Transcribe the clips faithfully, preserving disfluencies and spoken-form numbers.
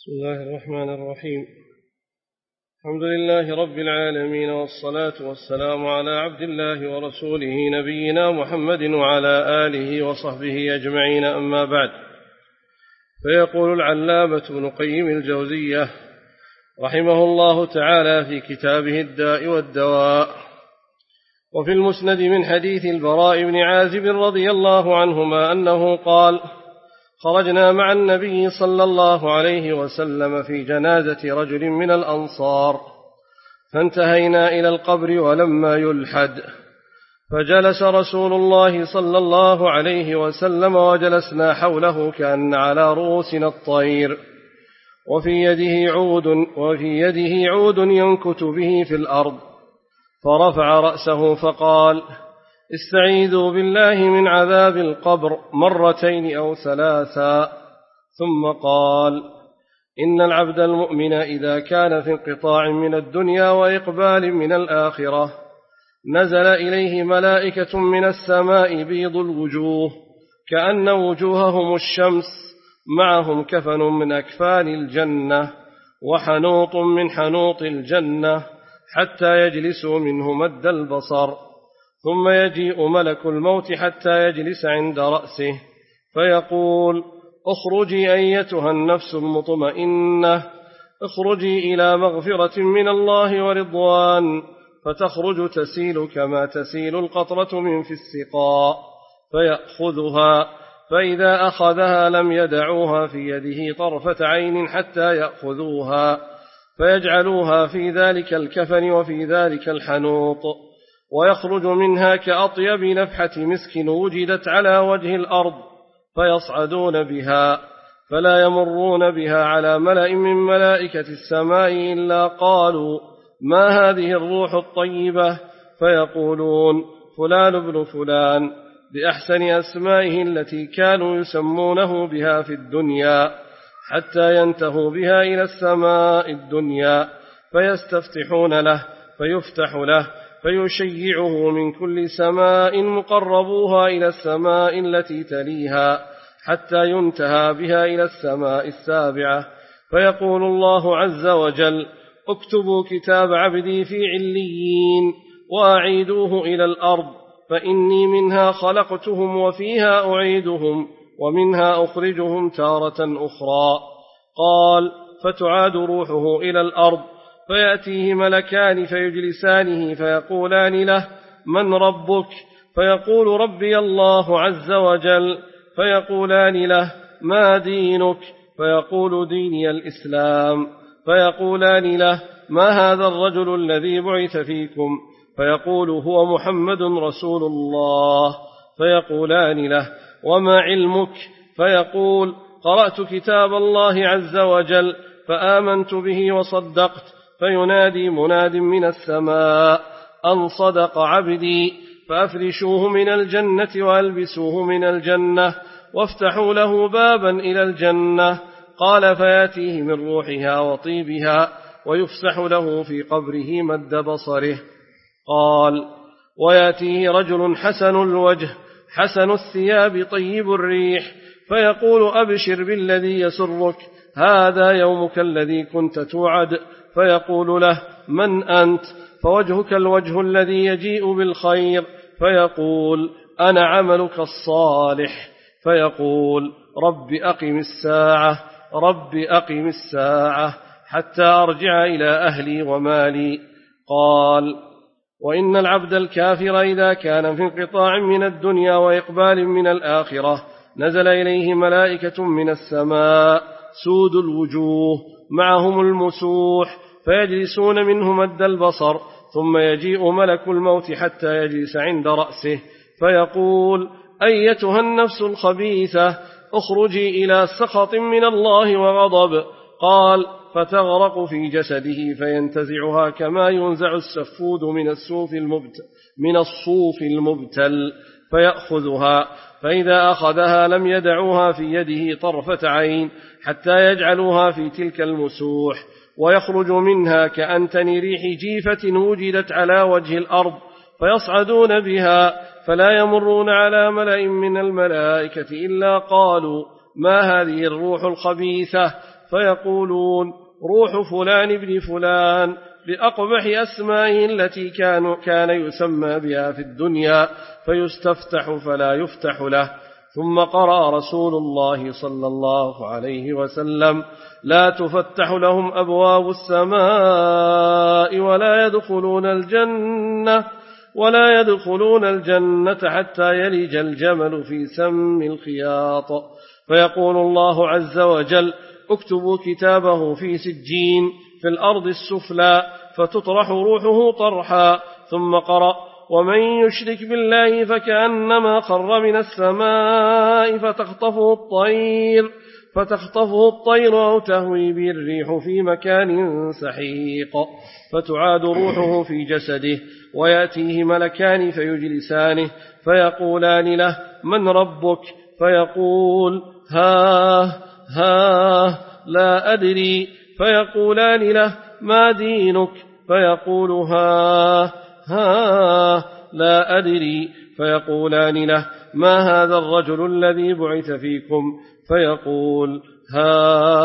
بسم الله الرحمن الرحيم. الحمد لله رب العالمين، والصلاة والسلام على عبد الله ورسوله نبينا محمد وعلى آله وصحبه أجمعين، أما بعد. فيقول العلامة ابن قيم الجوزية رحمه الله تعالى في كتابه الداء والدواء: وفي المسند من حديث البراء بن عازب رضي الله عنهما أنه قال: خرجنا مع النبي صلى الله عليه وسلم في جنازة رجل من الأنصار، فانتهينا إلى القبر ولما يلحد، فجلس رسول الله صلى الله عليه وسلم وجلسنا حوله كأن على رؤوسنا الطير، وفي يده عود وفي يده عود ينكت به في الأرض، فرفع رأسه فقال: استعيذوا بالله من عذاب القبر مرتين أو ثلاثا، ثم قال: إن العبد المؤمن إذا كان في انقطاع من الدنيا وإقبال من الآخرة نزل إليه ملائكة من السماء بيض الوجوه كأن وجوههم الشمس، معهم كفن من أكفان الجنة وحنوط من حنوط الجنة، حتى يجلسوا منه مد البصر، ثم يجيء ملك الموت حتى يجلس عند رأسه فيقول: اخرجي أيتها النفس المطمئنة، اخرجي إلى مغفرة من الله ورضوان، فتخرج تسيل كما تسيل القطرة من في السقاء، فيأخذها، فإذا أخذها لم يدعوها في يده طرفة عين حتى يأخذوها، فيجعلوها في ذلك الكفن وفي ذلك الحنوط، ويخرج منها كأطيب نفحة مسك وجدت على وجه الأرض، فيصعدون بها، فلا يمرون بها على ملأ من ملائكة السماء إلا قالوا: ما هذه الروح الطيبة؟ فيقولون: فلان بن فلان، بأحسن أسمائه التي كانوا يسمونه بها في الدنيا، حتى ينتهوا بها إلى السماء الدنيا، فيستفتحون له فيفتح له، فيشيعه من كل سماء مقربوها إلى السماء التي تليها، حتى ينتهى بها إلى السماء السابعة، فيقول الله عز وجل: اكتبوا كتاب عبدي في عليين وأعيدوه إلى الأرض، فإني منها خلقتهم وفيها أعيدهم ومنها أخرجهم تارة أخرى. قال: فتعاد روحه إلى الأرض، فيأتيه ملكان فيجلسانه فيقولان له: من ربك؟ فيقول: ربي الله عز وجل. فيقولان له: ما دينك؟ فيقول: ديني الإسلام. فيقولان له: ما هذا الرجل الذي بعث فيكم؟ فيقول: هو محمد رسول الله. فيقولان له: وما علمك؟ فيقول: قرأت كتاب الله عز وجل فآمنت به وصدقت. فينادي مناد من السماء: أن صدق عبدي، فأفرشوه من الجنة وألبسوه من الجنة، وافتحوا له بابا إلى الجنة. قال: فيأتيه من روحها وطيبها، ويفسح له في قبره مد بصره. قال: ويأتيه رجل حسن الوجه حسن الثياب طيب الريح، فيقول: أبشر بالذي يسرك، هذا يومك الذي كنت توعد. فيقول له: من أنت؟ فوجهك الوجه الذي يجيء بالخير. فيقول: أنا عملك الصالح. فيقول: رب أقم الساعة، رب أقم الساعة، حتى أرجع إلى أهلي ومالي. قال: وإن العبد الكافر إذا كان في انقطاع من الدنيا وإقبال من الآخرة نزل إليه ملائكة من السماء سود الوجوه، معهم المسوح، فيجلسون منه مد البصر، ثم يجيء ملك الموت حتى يجلس عند رأسه فيقول: أيتها النفس الخبيثة، اخرجي إلى سخط من الله وغضب. قال: فتغرق في جسده فينتزعها كما ينزع السفود من الصوف المبتل, من الصوف المبتل فيأخذها، فإذا أخذها لم يدعوها في يده طرفة عين حتى يجعلوها في تلك المسوح، ويخرج منها كأنتن ريح جيفة وجدت على وجه الأرض، فيصعدون بها، فلا يمرون على ملأ من الملائكة إلا قالوا: ما هذه الروح الخبيثة؟ فيقولون روح فلان ابن فلان بأقبح أسمائه التي كان, كان يسمى بها في الدنيا، فيستفتح فلا يفتح له. ثم قرأ رسول الله صلى الله عليه وسلم لا تفتح لهم أبواب السماء ولا يدخلون الجنة ولا يدخلون الجنة حتى يلج الجمل في سم الخياط. فيقول الله عز وجل اكتبوا كتابه في سجين في الأرض السفلى، فتطرح روحه طرحا. ثم قرأ ومن يشرك بالله فكأنما خر من السماء فتخطفه الطير فتخطفه الطير أو تهوي به الريح في مكان سحيق، فتعاد روحه في جسده، ويأتيه ملكان فيجلسانه فيقولان له من ربك؟ فيقول ها ها لا أدري. فيقولان له ما دينك؟ فيقول ها ها لا أدري. فيقولان له ما هذا الرجل الذي بعث فيكم؟ فيقول ها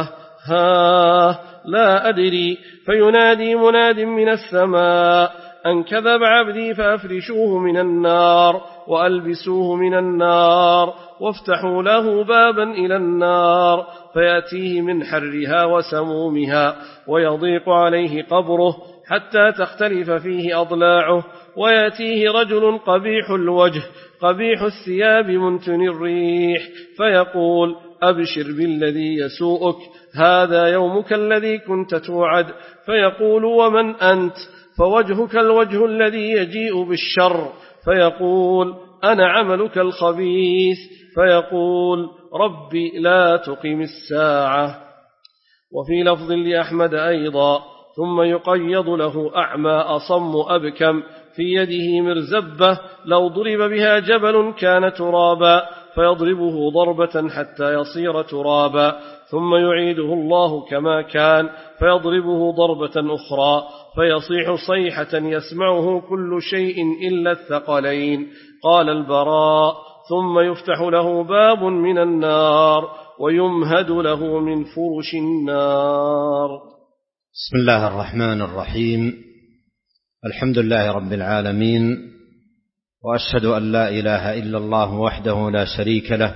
ها لا أدري. فينادي مناد من السماء أن كذب عبدي فأفرشوه من النار وألبسوه من النار وافتحوا له بابا إلى النار، فيأتيه من حرها وسمومها ويضيق عليه قبره حتى تختلف فيه أضلاعه. ويأتيه رجل قبيح الوجه قبيح الثياب منتن الريح فيقول أبشر بالذي يسوءك، هذا يومك الذي كنت توعد. فيقول ومن أنت؟ فوجهك الوجه الذي يجيء بالشر. فيقول أنا عملك الخبيث. فيقول ربي لا تقم الساعة. وفي لفظ لأحمد أيضا ثم يقيض له أعمى أصم أبكم في يده مرزبة لو ضرب بها جبل كان ترابا، فيضربه ضربة حتى يصير ترابا، ثم يعيده الله كما كان فيضربه ضربة أخرى فيصيح صيحة يسمعه كل شيء إلا الثقلين. قال البراء ثم يفتح له باب من النار ويمهد له من فرش النار. بسم الله الرحمن الرحيم. الحمد لله رب العالمين، وأشهد أن لا إله إلا الله وحده لا شريك له،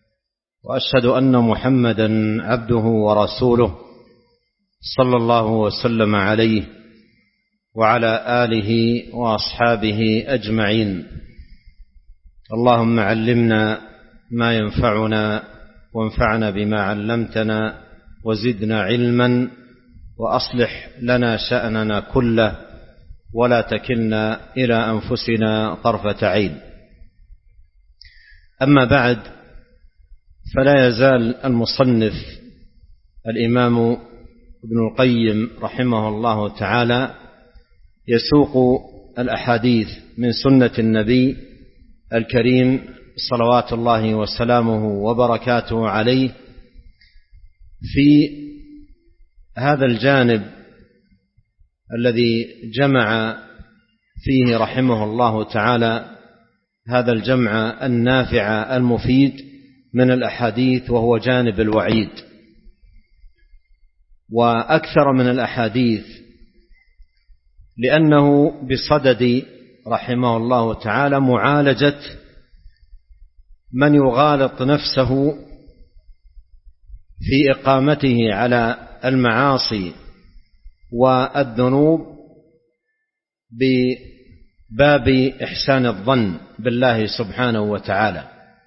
وأشهد أن محمدا عبده ورسوله صلى الله وسلم عليه وعلى آله وأصحابه أجمعين. اللهم علمنا ما ينفعنا وانفعنا بما علمتنا وزدنا علما، وأصلح لنا شأننا كله ولا تكلنا إلى أنفسنا طرفة عين. أما بعد، فلا يزال المصنف الإمام ابن القيم رحمه الله تعالى يسوق الأحاديث من سنة النبي الكريم صلوات الله وسلامه وبركاته عليه في هذا الجانب الذي جمع فيه رحمه الله تعالى هذا الجمع النافع المفيد من الأحاديث، وهو جانب الوعيد. وأكثر من الأحاديث لأنه بصدد رحمه الله تعالى معالجة من يغالط نفسه في إقامته على المعاصي والذنوب بباب إحسان الظن بالله سبحانه وتعالى،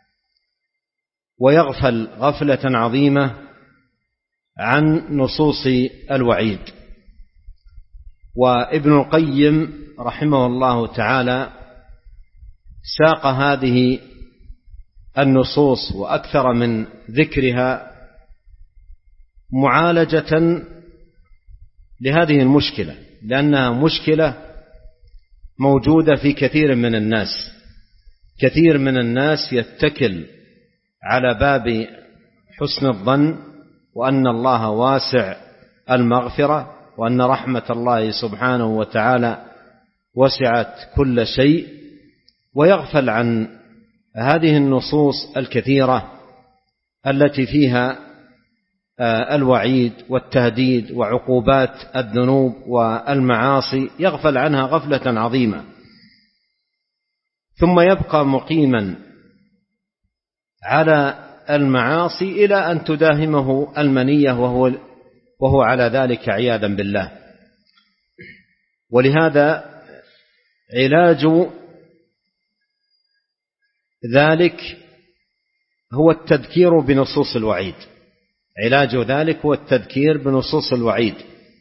ويغفل غفلة عظيمة عن نصوص الوعيد. وابن القيم رحمه الله تعالى ساق هذه النصوص وأكثر من ذكرها معالجة لهذه المشكلة، لأنها مشكلة موجودة في كثير من الناس. كثير من الناس يتكل على باب حسن الظن وأن الله واسع المغفرة، وأن رحمة الله سبحانه وتعالى وسعت كل شيء، ويغفل عن هذه النصوص الكثيرة التي فيها الوعيد والتهديد وعقوبات الذنوب والمعاصي يغفل عنها غفلة عظيمة، ثم يبقى مقيما على المعاصي إلى أن تداهمه المنية وهو, وهو على ذلك عياذا بالله. ولهذا علاج ذلك هو التذكير بنصوص الوعيد، علاج ذلك هو التذكير بنصوص الوعيد،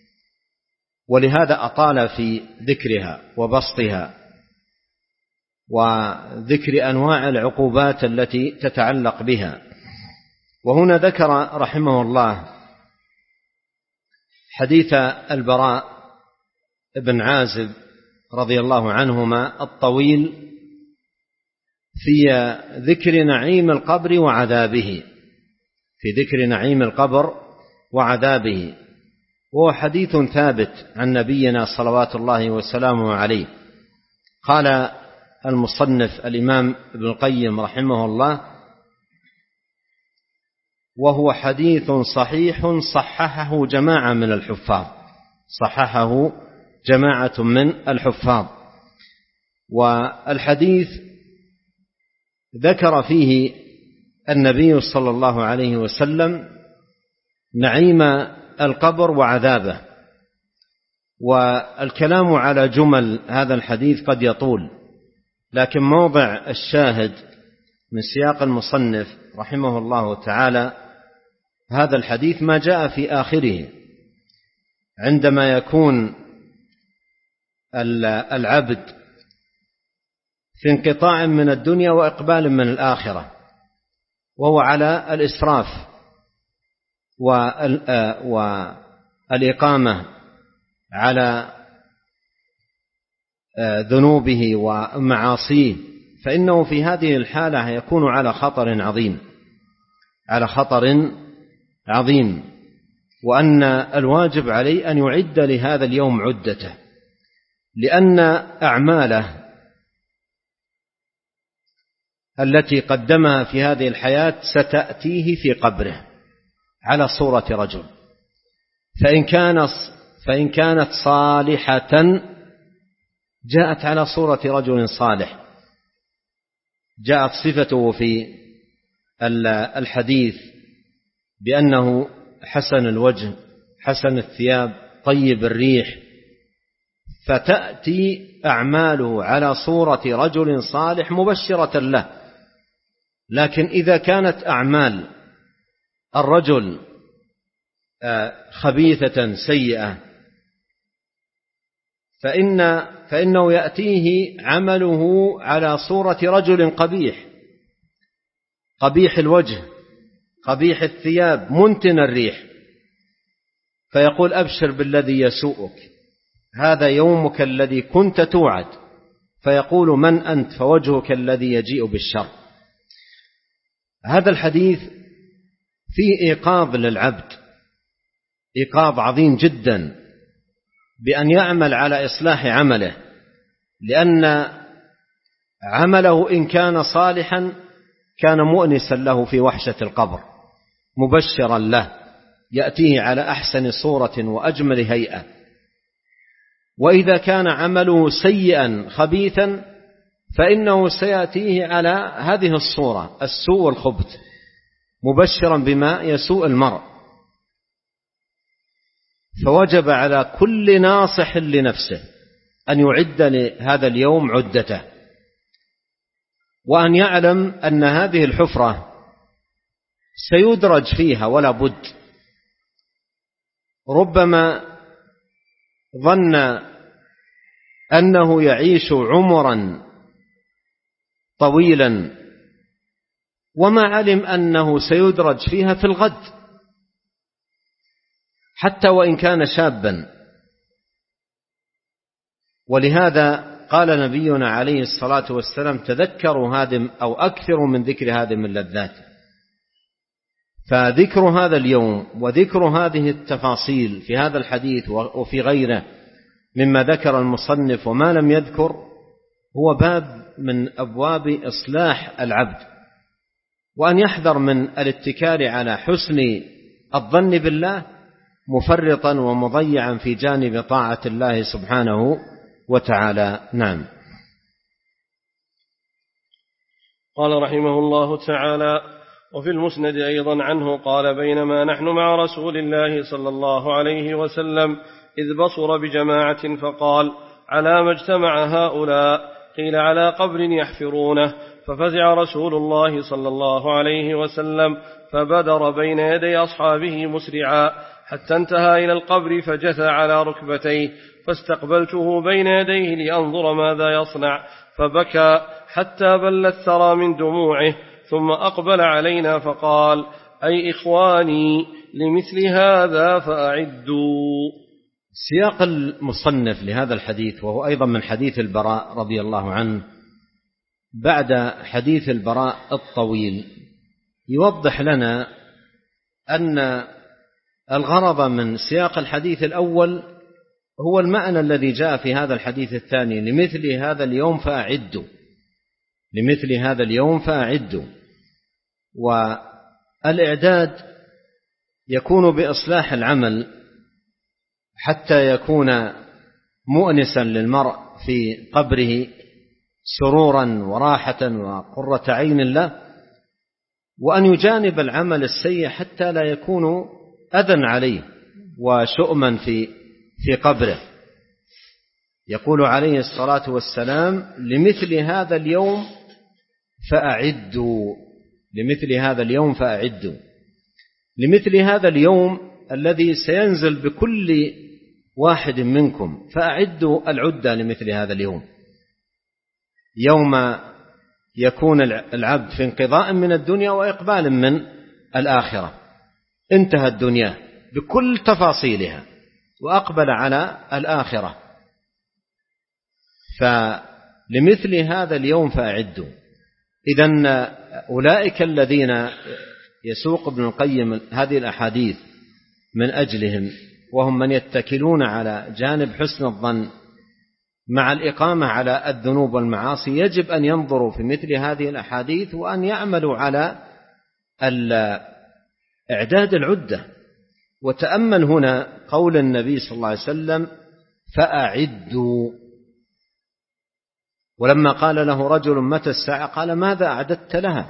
ولهذا أطال في ذكرها وبسطها وذكر أنواع العقوبات التي تتعلق بها. وهنا ذكر رحمه الله حديث البراء بن عازب رضي الله عنهما الطويل في ذكر نعيم القبر وعذابه، في ذكر نعيم القبر وعذابه، وهو حديث ثابت عن نبينا صلوات الله وسلامه عليه. قال المصنف الإمام ابن القيم رحمه الله: وهو حديث صحيح صححه جماعة من الحفاظ، صححه جماعة من الحفاظ. والحديث ذكر فيه النبي صلى الله عليه وسلم نعيم القبر وعذابه، والكلام على جمل هذا الحديث قد يطول، لكن موضع الشاهد من سياق المصنف رحمه الله تعالى هذا الحديث ما جاء في آخره عندما يكون العبد في انقطاع من الدنيا وإقبال من الآخرة، وهو على الإسراف والإقامة على ذنوبه ومعاصيه، فإنه في هذه الحالة يكون على خطر عظيم، على خطر عظيم، وأن الواجب عليه أن يعد لهذا اليوم عدته، لأن أعماله التي قدمها في هذه الحياة ستأتيه في قبره على صورة رجل، فإن كان فإن كانت صالحة جاءت على صورة رجل صالح، جاءت صفته في الحديث بأنه حسن الوجه حسن الثياب طيب الريح، فتأتي أعماله على صورة رجل صالح مبشرة له. لكن إذا كانت أعمال الرجل خبيثة سيئة فإن فإنه يأتيه عمله على صورة رجل قبيح، قبيح الوجه قبيح الثياب منتن الريح، فيقول: أبشر بالذي يسوءك، هذا يومك الذي كنت توعد. فيقول: من أنت؟ فوجهك الذي يجيء بالشر. هذا الحديث فيه إيقاظ للعبد، إيقاظ عظيم جدا بأن يعمل على إصلاح عمله، لأن عمله إن كان صالحا كان مؤنسا له في وحشة القبر، مبشرا له، يأتيه على أحسن صورة وأجمل هيئة. وإذا كان عمله سيئا خبيثا فإنه سيأتيه على هذه الصورة السوء والخبث، مبشرا بما يسوء المرء. فوجب على كل ناصح لنفسه أن يعد لهذا اليوم عدته، وأن يعلم أن هذه الحفرة سيدرج فيها ولا بد. ربما ظن أنه يعيش عمرا طويلا وما علم أنه سيدرج فيها في الغد، حتى وإن كان شابا. ولهذا قال نبينا عليه الصلاة والسلام: تذكروا هادم أو أكثروا من ذكر هادم اللذات. فذكر هذا اليوم وذكر هذه التفاصيل في هذا الحديث وفي غيره مما ذكر المصنف وما لم يذكر هو باب من أبواب إصلاح العبد، وأن يحذر من الاتكال على حسن الظن بالله مفرطا ومضيعا في جانب طاعة الله سبحانه وتعالى. نعم. قال رحمه الله تعالى: وفي المسند أيضا عنه قال: بينما نحن مع رسول الله صلى الله عليه وسلم إذ بصر بجماعة فقال: على ما اجتمع هؤلاء؟ قيل: على قبر يحفرونه. ففزع رسول الله صلى الله عليه وسلم فبدر بين يدي أصحابه مسرعا حتى انتهى إلى القبر فجثى على ركبتيه، فاستقبلته بين يديه لأنظر ماذا يصنع، فبكى حتى بل الثرى من دموعه، ثم أقبل علينا فقال: أي إخواني، لمثل هذا فأعدوا. سياق المصنف لهذا الحديث، وهو أيضا من حديث البراء رضي الله عنه، بعد حديث البراء الطويل يوضح لنا أن الغرض من سياق الحديث الأول هو المعنى الذي جاء في هذا الحديث الثاني: لمثل هذا اليوم فأعدوا، لمثل هذا اليوم فأعدوا. والإعداد يكون بإصلاح العمل حتى يكون مؤنسا للمرء في قبره، سرورا وراحة وقرة عين له، وأن يجانب العمل السيء حتى لا يكون أذى عليه وشؤما في في قبره. يقول عليه الصلاة والسلام: لمثل هذا اليوم فأعدوا، لمثل هذا اليوم فأعدوا، لمثل هذا اليوم الذي سينزل بكل واحد منكم، فأعدوا العدة لمثل هذا اليوم، يوم يكون العبد في انقضاء من الدنيا وإقبال من الآخرة. انتهى الدنيا بكل تفاصيلها وأقبل على الآخرة، فلمثل هذا اليوم فأعدوا. إذن أولئك الذين يسوق ابن القيم هذه الأحاديث من أجلهم، وهم من يتكلون على جانب حسن الظن مع الإقامة على الذنوب والمعاصي، يجب أن ينظروا في مثل هذه الأحاديث وأن يعملوا على إعداد العدة. وتأمل هنا قول النبي صلى الله عليه وسلم: فأعدوا. ولما قال له رجل: متى الساعة؟ قال: ماذا أعددت لها؟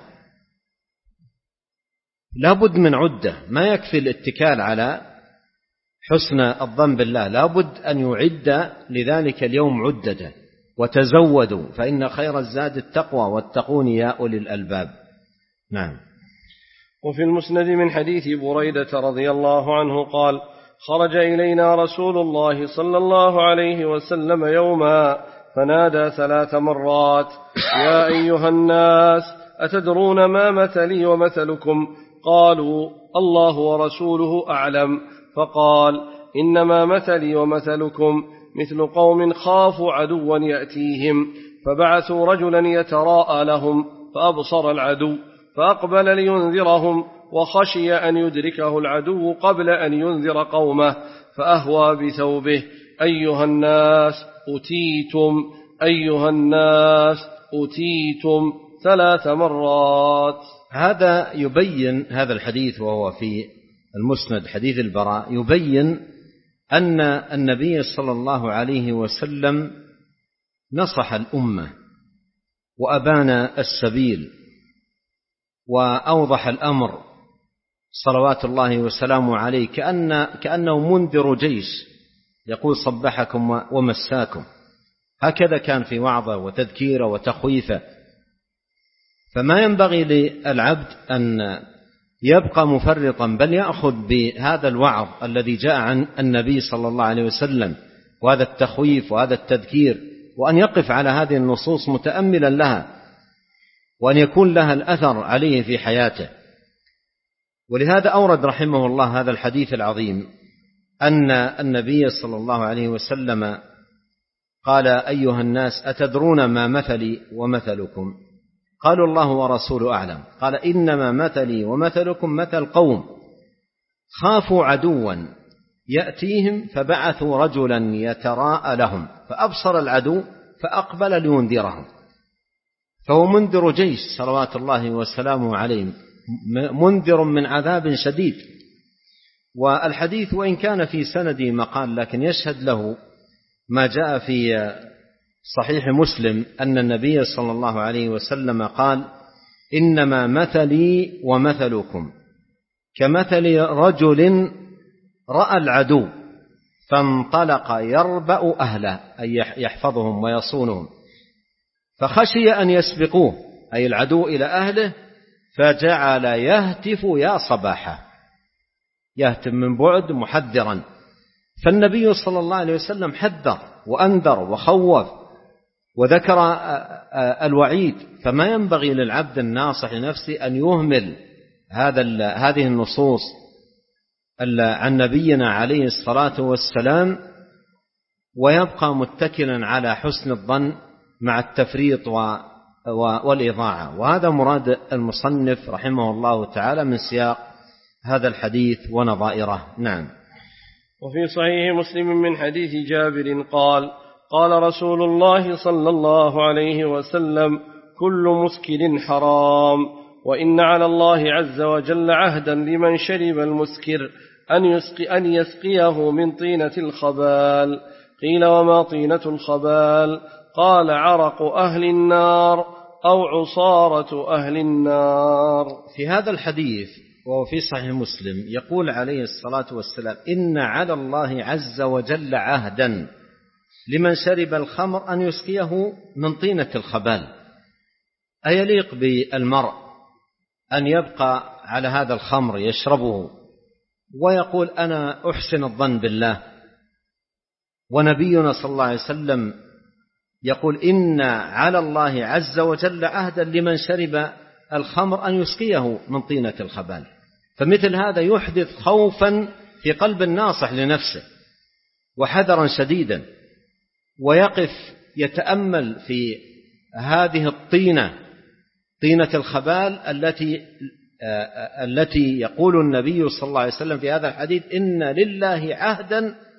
لا بد من عدة، ما يكفي الاتكال على حسن الظن بالله، لا بد أن يعد لذلك اليوم عدة. وتزودوا فإن خير الزاد التقوى واتقون يا أولي الألباب. نعم. وفي المسند من حديث بريدة رضي الله عنه قال: خرج إلينا رسول الله صلى الله عليه وسلم يوما فنادى ثلاث مرات: يا أيها الناس، أتدرون ما مثلي ومثلكم؟ قالوا: الله ورسوله أعلم. فقال: إنما مثلي ومثلكم مثل قوم خافوا عدوا يأتيهم، فبعثوا رجلا يتراءى لهم، فأبصر العدو فأقبل لينذرهم، وخشي أن يدركه العدو قبل أن ينذر قومه، فأهوى بثوبه: أيها الناس أتيتم، أيها الناس أتيتم، ثلاث مرات. هذا يبين، هذا الحديث وهو في المسند حديث البراء، يبين أن النبي صلى الله عليه وسلم نصح الأمة وأبان السبيل وأوضح الأمر صلوات الله وسلامه عليه، كأن كأنه منذر جيش يقول: صبحكم ومساكم. هكذا كان في وعظه وتذكيره وتخويفه. فما ينبغي للعبد أن يبقى مفرطا، بل يأخذ بهذا الوعظ الذي جاء عن النبي صلى الله عليه وسلم، وهذا التخويف وهذا التذكير، وأن يقف على هذه النصوص متأملا لها، وأن يكون لها الأثر عليه في حياته. ولهذا أورد رحمه الله هذا الحديث العظيم، أن النبي صلى الله عليه وسلم قال: أيها الناس، أتدرون ما مثلي ومثلكم؟ قالوا: الله ورسوله أعلم. قال: إنما مثلي ومثلكم مثل قوم خافوا عدوا يأتيهم، فبعثوا رجلا يتراءى لهم، فأبصر العدو فأقبل لينذرهم. فهو منذر جيش صلوات الله وسلامه عليه، منذر من عذاب شديد. والحديث وإن كان في سنده مقال لكن يشهد له ما جاء في صحيح مسلم أن النبي صلى الله عليه وسلم قال: إنما مثلي ومثلكم كمثل رجل رأى العدو فانطلق يربأ أهله، أي يحفظهم ويصونهم، فخشي أن يسبقوه أي العدو إلى أهله، فجعل يهتف يا صباحا، يهتف من بعد محذرا. فالنبي صلى الله عليه وسلم حذر وأنذر وخوف وذكر الوعيد، فما ينبغي للعبد الناصح لنفسه أن يهمل هذا هذه النصوص عن نبينا عليه الصلاة والسلام ويبقى متكلا على حسن الظن مع التفريط والإضاعة. وهذا مراد المصنف رحمه الله تعالى من سياق هذا الحديث ونظائره. نعم. وفي صحيح مسلم من حديث جابر قال: قال رسول الله صلى الله عليه وسلم: كل مسكر حرام، وإن على الله عز وجل عهدا لمن شرب المسكر أن يسقي أن يسقيه من طينة الخبال. قيل: وما طينة الخبال؟ قال: عرق أهل النار أو عصارة أهل النار. في هذا الحديث وهو في صحيح مسلم يقول عليه الصلاة والسلام: إن على الله عز وجل عهدا لمن شرب الخمر أن يسقيه من طينة الخبال. أيليق بالمرء أن يبقى على هذا الخمر يشربه ويقول أنا أحسن الظن بالله، ونبينا صلى الله عليه وسلم يقول: إن على الله عز وجل عهدا لمن شرب الخمر أن يسقيه من طينة الخبال. فمثل هذا يحدث خوفا في قلب الناصح لنفسه وحذرا شديدا، ويقف يتأمل في هذه الطينة، طينة الخبال التي التي يقول النبي صلى الله عليه وسلم في هذا الحديث: إن لله عهدا،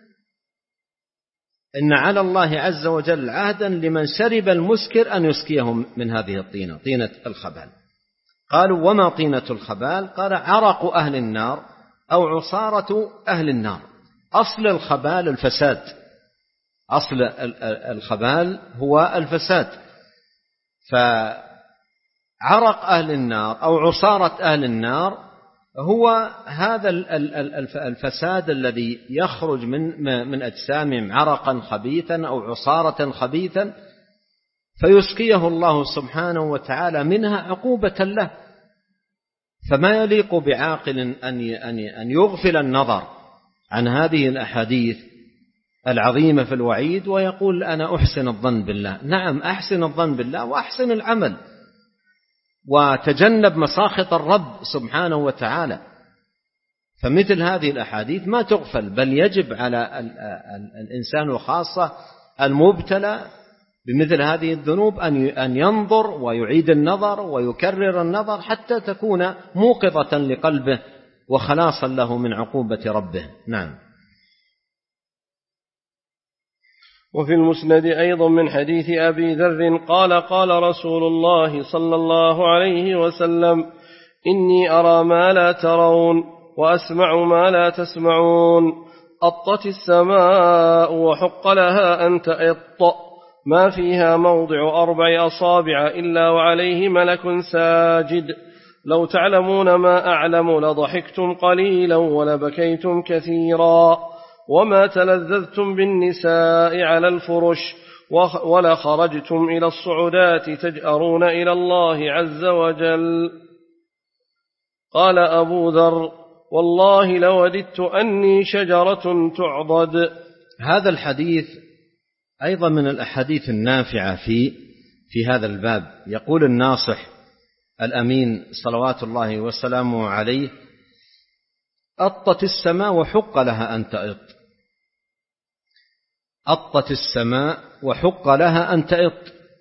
إن على الله عز وجل عهدا لمن شرب المسكر أن يسقيه من هذه الطينة، طينة الخبال. قالوا: وما طينة الخبال؟ قال: عرق أهل النار أو عصارة أهل النار. أصل الخبال الفساد، أصل الخبال هو الفساد، فعرق أهل النار أو عصارة أهل النار هو هذا الفساد الذي يخرج من من أجسامهم عرقا خبيثا أو عصارة خبيثا، فيسقيه الله سبحانه وتعالى منها عقوبة له. فما يليق بعاقل أن يغفل النظر عن هذه الأحاديث العظيمة في الوعيد ويقول أنا أحسن الظن بالله. نعم، أحسن الظن بالله وأحسن العمل وتجنب مساخط الرب سبحانه وتعالى. فمثل هذه الأحاديث ما تغفل، بل يجب على الإنسان وخاصة المبتلى بمثل هذه الذنوب أن ينظر ويعيد النظر ويكرر النظر حتى تكون موقظة لقلبه وخلاصا له من عقوبة ربه. نعم. وفي المسند أيضا من حديث أبي ذر قال: قال رسول الله صلى الله عليه وسلم: إني أرى ما لا ترون وأسمع ما لا تسمعون. أطت السماء وحق لها أن تأط، ما فيها موضع أربع أصابع إلا وعليه ملك ساجد. لو تعلمون ما أعلم لضحكتم قليلا ولبكيتم كثيرا، وما تلذذتم بالنساء على الفرش، ولخرجتم إلى الصعودات تجأرون إلى الله عز وجل. قال أبو ذر: والله لوددت أني شجرة تعضد. هذا الحديث أيضا من الأحاديث النافعة في في هذا الباب. يقول الناصح الأمين صلوات الله وسلامه عليه: أطت السماء وحق لها أن تأط. أطت السماء وحق لها أن تأط.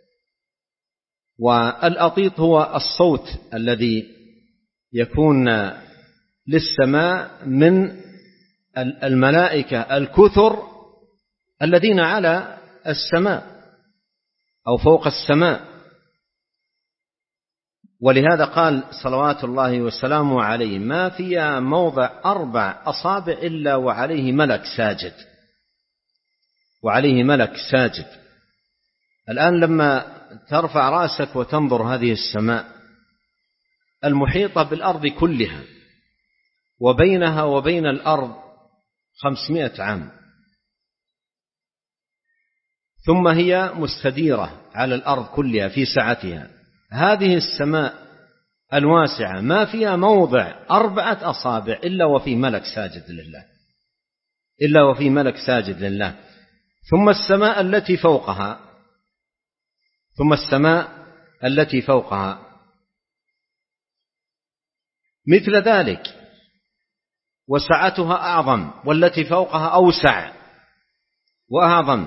والأطيط هو الصوت الذي يكون للسماء من الملائكة الكثر الذين على السماء أو فوق السماء، ولهذا قال صلوات الله وسلامه عليه: ما فيها موضع أربع أصابع إلا وعليه ملك ساجد، وعليه ملك ساجد. الآن لما ترفع رأسك وتنظر هذه السماء المحيطة بالأرض كلها، وبينها وبين الأرض خمسمائة عام، ثم هي مستديرة على الأرض كلها في سعتها. هذه السماء الواسعة ما فيها موضع أربعة أصابع إلا وفي ملك ساجد لله، إلا وفي ملك ساجد لله. ثم السماء التي فوقها، ثم السماء التي فوقها مثل ذلك، وسعتها أعظم، والتي فوقها أوسع وأعظم.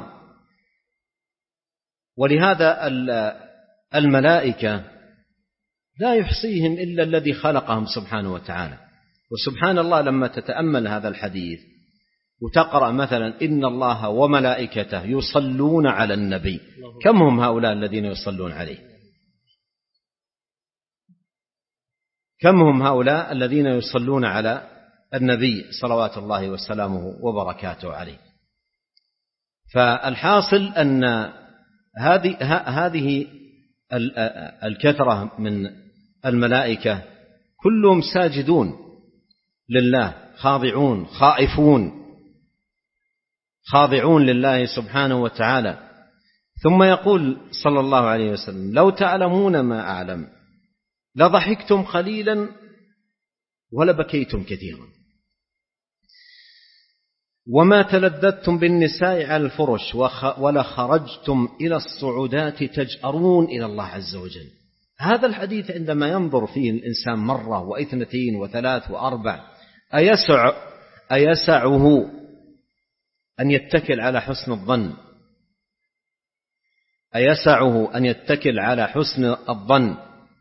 ولهذا الملائكة لا يحصيهم إلا الذي خلقهم سبحانه وتعالى. وسبحان الله لما تتأمل هذا الحديث وتقرأ مثلا: إن الله وملائكته يصلون على النبي، كم هم هؤلاء الذين يصلون عليه؟ كم هم هؤلاء الذين يصلون على النبي صلوات الله وسلامه وبركاته عليه؟ فالحاصل أن هذه هذه الكثرة من الملائكة كلهم ساجدون لله، خاضعون خائفون خاضعون لله سبحانه وتعالى. ثم يقول صلى الله عليه وسلم: لو تعلمون ما أعلم لضحكتم قليلا ولبكيتم كثيرا، وما تلذذتم بالنساء على الفرش ولخرجتم إلى الصعودات تجأرون إلى الله عز وجل. هذا الحديث عندما ينظر فيه الإنسان مرة واثنتين وثلاث وأربع أيسع أيسعه أن يتكل على حسن الظن، أيسعه أن يتكل على حسن الظن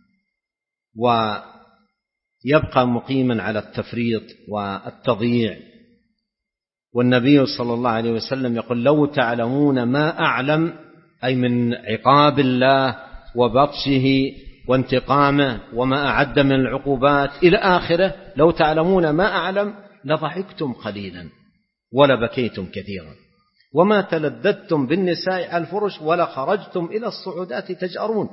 ويبقى مقيما على التفريط والتضييع؟ والنبي صلى الله عليه وسلم يقول: لو تعلمون ما أعلم، أي من عقاب الله وبطشه وانتقامه وما أعد من العقوبات إلى آخره، لو تعلمون ما أعلم لضحكتم قليلا ولبكيتم كثيرا، وما تلذذتم بالنساء على الفرش ولخرجتم إلى الصعودات تجأرون.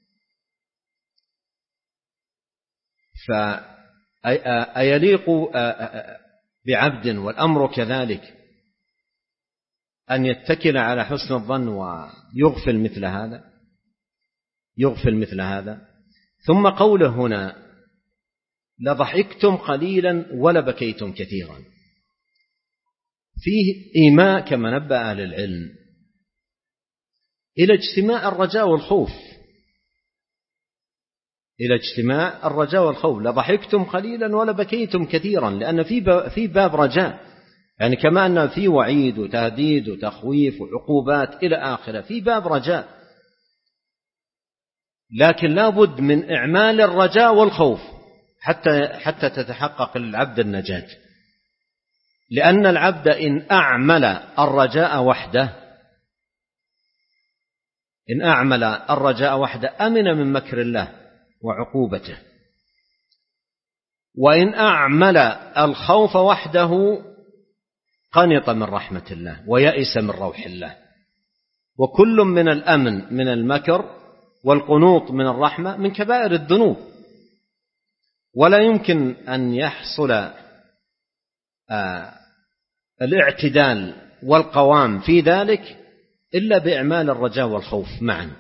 فأيليق بعبد والأمر كذلك أن يتكل على حسن الظن ويغفل مثل هذا يغفل مثل هذا؟ ثم قوله هنا: لضحكتم قليلا ولبكيتم كثيرا، فيه إيماء كما نبأ أهل العلم إلى اجتماع الرجاء والخوف، إلى اجتماع الرجاء والخوف. لضحكتم قليلا ولبكيتم كثيرا، لأن في باب رجاء، يعني كما أن في وعيد وتهديد وتخويف وعقوبات إلى آخره، في باب رجاء، لكن لا بد من إعمال الرجاء والخوف حتى حتى تتحقق للعبد النجاة. لأن العبد إن أعمل الرجاء وحده إن أعمل الرجاء وحده أمن من مكر الله وعقوبته، وإن أعمل الخوف وحده قنط من رحمة الله ويأس من روح الله. وكل من الأمن من المكر والقنوط من الرحمة من كبائر الذنوب، ولا يمكن أن يحصل آه الاعتدال والقوام في ذلك إلا بإعمال الرجاء والخوف معا.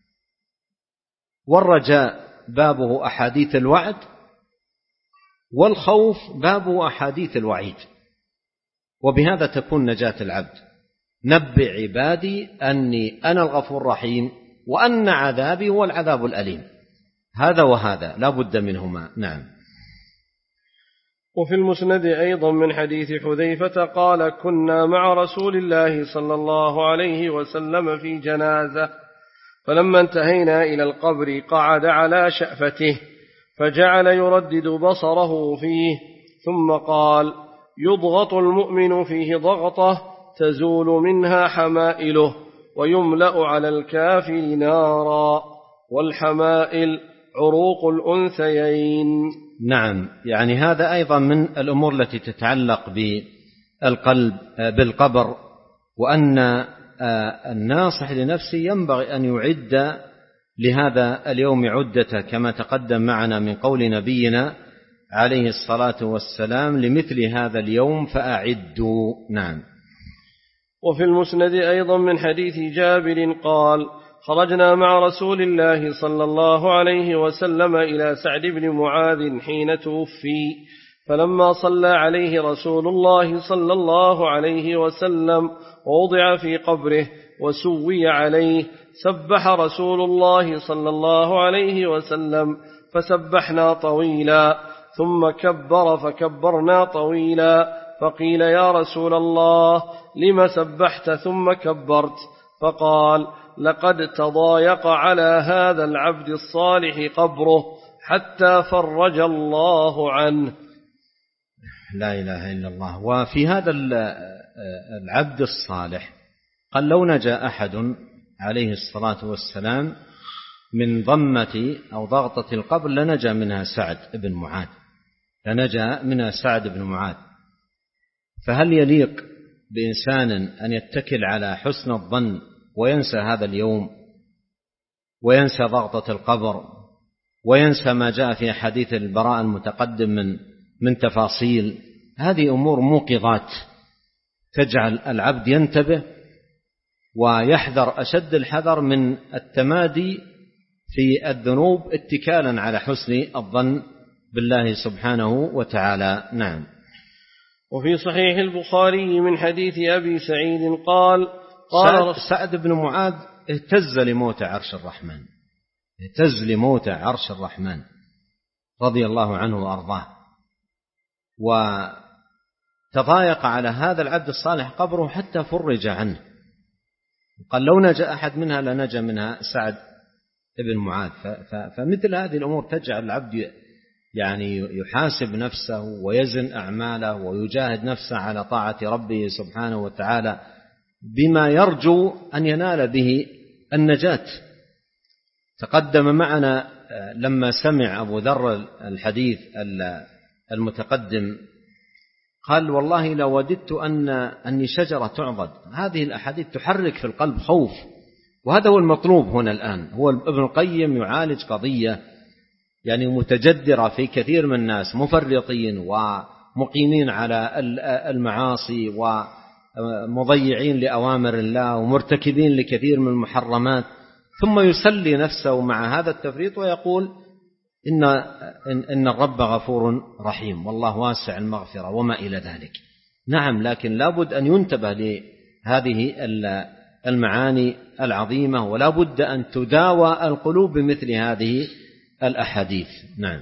والرجاء بابه أحاديث الوعد، والخوف بابه أحاديث الوعيد، وبهذا تكون نجاة العبد. نبئ عبادي أني أنا الغفور الرحيم وأن عذابي هو العذاب الأليم. هذا وهذا لا بد منهما. نعم. وفي المسند أيضا من حديث حذيفة قال: كنا مع رسول الله صلى الله عليه وسلم في جنازة، فلما انتهينا إلى القبر قعد على شأفته فجعل يردد بصره فيه، ثم قال: يضغط المؤمن فيه ضغطة تزول منها حمائله ويملأ على الكافر نارا. والحمائل عروق الأنثيين. نعم، يعني هذا أيضا من الأمور التي تتعلق بالقلب بالقبر، وأن الناصح لنفسه ينبغي أن يعد لهذا اليوم عدة كما تقدم معنا من قول نبينا عليه الصلاة والسلام لمثل هذا اليوم فأعدوا. نعم. وفي المسند أيضا من حديث جابر قال: خرجنا مع رسول الله صلى الله عليه وسلم إلى سعد بن معاذ حين توفي، فلما صلى عليه رسول الله صلى الله عليه وسلم ووضع في قبره وسوي عليه، سبح رسول الله صلى الله عليه وسلم فسبحنا طويلا، ثم كبر فكبرنا طويلا، فقيل: يا رسول الله لم سبحت ثم كبرت؟ فقال: لقد تضايق على هذا العبد الصالح قبره حتى فرج الله عنه. لا إله إلا الله. وفي هذا العبد الصالح قال: لو نجا أحد عليه الصلاة والسلام من ضمة أو ضغطة القبر لنجا منها سعد بن معاذ، لنجا منها سعد بن معاذ. فهل يليق بإنسان أن يتكل على حسن الظن وينسى هذا اليوم، وينسى ضغطة القبر، وينسى ما جاء في حديث البراء المتقدم من من تفاصيل؟ هذه أمور موقظات تجعل العبد ينتبه ويحذر أشد الحذر من التمادي في الذنوب اتكالا على حسن الظن بالله سبحانه وتعالى. نعم. وفي صحيح البخاري من حديث أبي سعيد قال: قال سعد بن معاذ اهتز لموت عرش الرحمن، اهتز لموت عرش الرحمن رضي الله عنه وأرضاه، وتضايق على هذا العبد الصالح قبره حتى فرج عنه. قال: لو نجا أحد منها لنجا منها سعد بن معاذ. فمثل هذه الأمور تجعل العبد يعني يحاسب نفسه ويزن أعماله ويجاهد نفسه على طاعة ربه سبحانه وتعالى بما يرجو أن ينال به النجاة. تقدم معنا لما سمع أبو ذر الحديث المتقدم قال: والله لو وددت أن أني شجرة تعضد. هذه الأحاديث تحرك في القلب خوف، وهذا هو المطلوب هنا الآن. هو ابن القيم يعالج قضية يعني متجدرة في كثير من الناس، مفرطين ومقيمين على المعاصي ومضيعين لأوامر الله ومرتكبين لكثير من المحرمات، ثم يسلي نفسه مع هذا التفريط ويقول إن, إن الرب غفور رحيم والله واسع المغفرة وما إلى ذلك. نعم، لكن لابد أن ينتبه لهذه المعاني العظيمة، ولا بد أن تداوى القلوب بمثل هذه الأحاديث. نعم.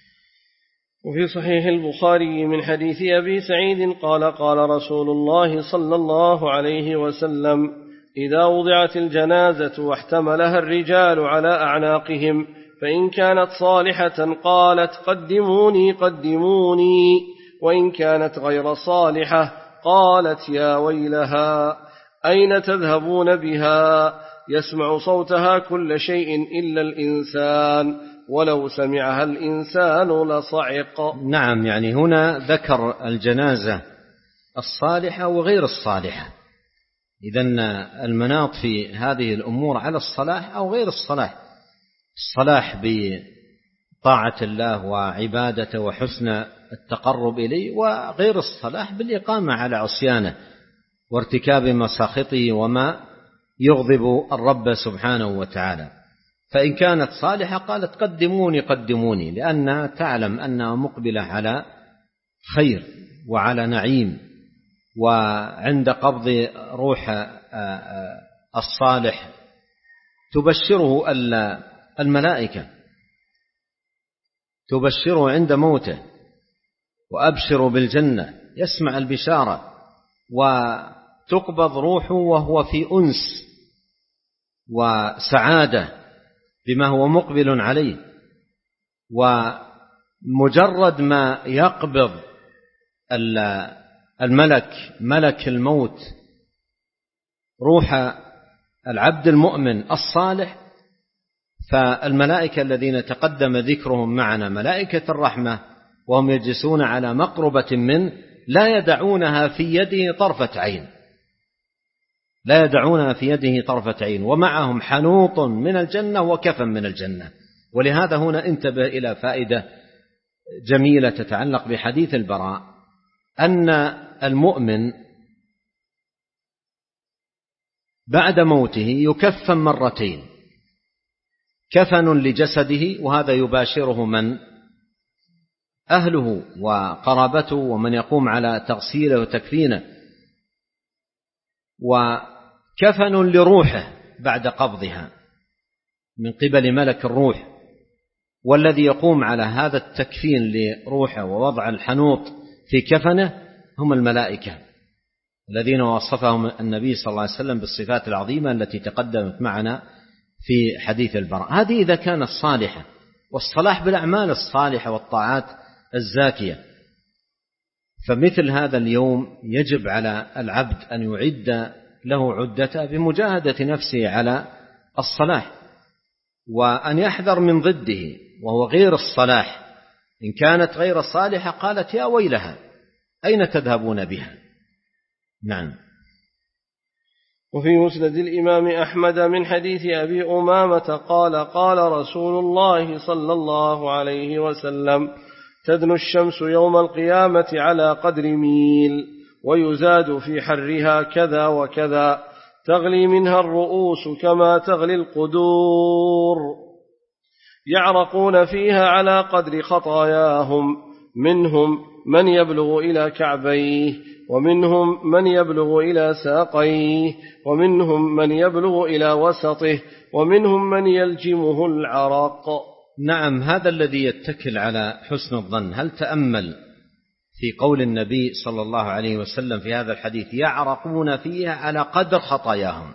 وفي صحيح البخاري من حديث أبي سعيد قال: قال رسول الله صلى الله عليه وسلم: إذا وضعت الجنازة واحتملها الرجال على أعناقهم فإن كانت صالحة قالت: قدموني قدموني، وإن كانت غير صالحة قالت: يا ويلها أين تذهبون بها؟ يسمع صوتها كل شيء إلا الإنسان، ولو سمعها الإنسان لصعق. نعم، يعني هنا ذكر الجنازة الصالحة وغير الصالحة. إذن المناط في هذه الأمور على الصلاح أو غير الصلاح، الصلاح بطاعة الله وعبادته وحسن التقرب إليه، وغير الصلاح بالإقامة على عصيانه وارتكاب مساخطه وما يغضب الرب سبحانه وتعالى. فإن كانت صالحة قالت: قدموني قدموني، لأنها تعلم أنها مقبلة على خير وعلى نعيم، وعند قبض روح الصالح تبشره الملائكة، تبشره عند موته: وأبشر بالجنة. يسمع البشارة وتقبض روحه وهو في أنس وسعادة بما هو مقبل عليه. ومجرد ما يقبض الملك ملك الموت روح العبد المؤمن الصالح فالملائكة الذين تقدم ذكرهم معنا ملائكة الرحمة وهم يجلسون على مقربة منه لا يدعونها في يده طرفة عين، لا يدعونها في يده طرفة عين، ومعهم حنوط من الجنة وكفن من الجنة. ولهذا هنا انتبه إلى فائدة جميلة تتعلق بحديث البراء، أن المؤمن بعد موته يكفن مرتين، كفن لجسده وهذا يباشره من؟ أهله وقرابته ومن يقوم على تغسيله وتكفينه، وكفن لروحه بعد قبضها من قبل ملك الروح، والذي يقوم على هذا التكفين لروحه ووضع الحنوط في كفنه هم الملائكة الذين وصفهم النبي صلى الله عليه وسلم بالصفات العظيمة التي تقدمت معنا في حديث البراء. هذه إذا كانت صالحة، والصلاح بالأعمال الصالحة والطاعات الزاكية. فمثل هذا اليوم يجب على العبد أن يعد له عدته بمجاهدة نفسه على الصلاح، وأن يحذر من ضده وهو غير الصلاح. إن كانت غير صالحة قالت يا ويلها أين تذهبون بها؟ نعم. وفي مسند الإمام أحمد من حديث أبي أمامة قال قال رسول الله صلى الله عليه وسلم: تدنو الشمس يوم القيامة على قدر ميل، ويزاد في حرها كذا وكذا، تغلي منها الرؤوس كما تغلي القدور، يعرقون فيها على قدر خطاياهم، منهم من يبلغ إلى كعبيه، ومنهم من يبلغ إلى ساقيه، ومنهم من يبلغ إلى وسطه، ومنهم من يلجمه العرق. نعم، هذا الذي يتكل على حسن الظن. هل تأمل في قول النبي صلى الله عليه وسلم في هذا الحديث: يعرقون فيها على قدر خطاياهم؟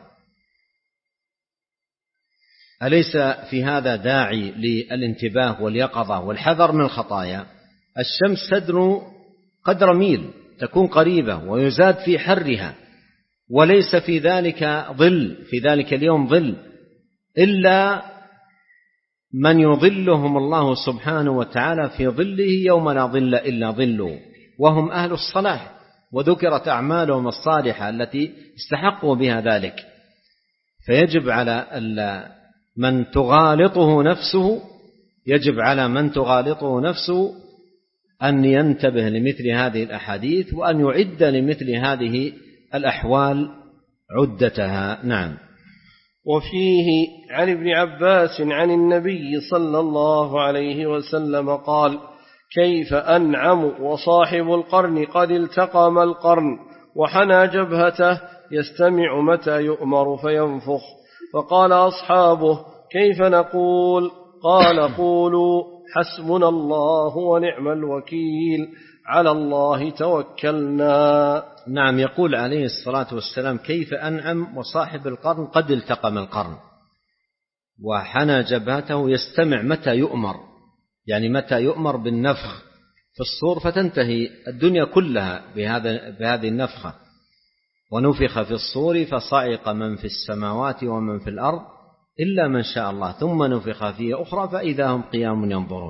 أليس في هذا داعي للانتباه واليقظة والحذر من الخطايا؟ الشمس تدنو قدر ميل، تكون قريبة، ويزاد في حرها، وليس في ذلك ظل، في ذلك اليوم ظل إلا من يظلهم الله سبحانه وتعالى في ظله يوم لا ظل إلا ظله، وهم أهل الصلاح، وذكرت أعمالهم الصالحة التي استحقوا بها ذلك. فيجب على من تغالطه نفسه يجب على من تغالطه نفسه أن ينتبه لمثل هذه الأحاديث، وأن يعد لمثل هذه الأحوال عدتها. نعم. وفيه عن ابن عباس عن النبي صلى الله عليه وسلم قال: كيف أنعم وصاحب القرن قد التقم القرن وحنى جبهته يستمع متى يؤمر فينفخ. فقال أصحابه: كيف نقول؟ قال: قولوا حسبنا الله ونعم الوكيل، على الله توكلنا. نعم، يقول عليه الصلاة والسلام: كيف أنعم وصاحب القرن قد التقم القرن وحنى جبهته يستمع متى يؤمر، يعني متى يؤمر بالنفخ في الصور فتنتهي الدنيا كلها بهذا بهذه النفخة. ونفخ في الصور فصعق من في السماوات ومن في الأرض إلا من شاء الله، ثم نفخ فيه أخرى فإذا هم قيام ينظرون.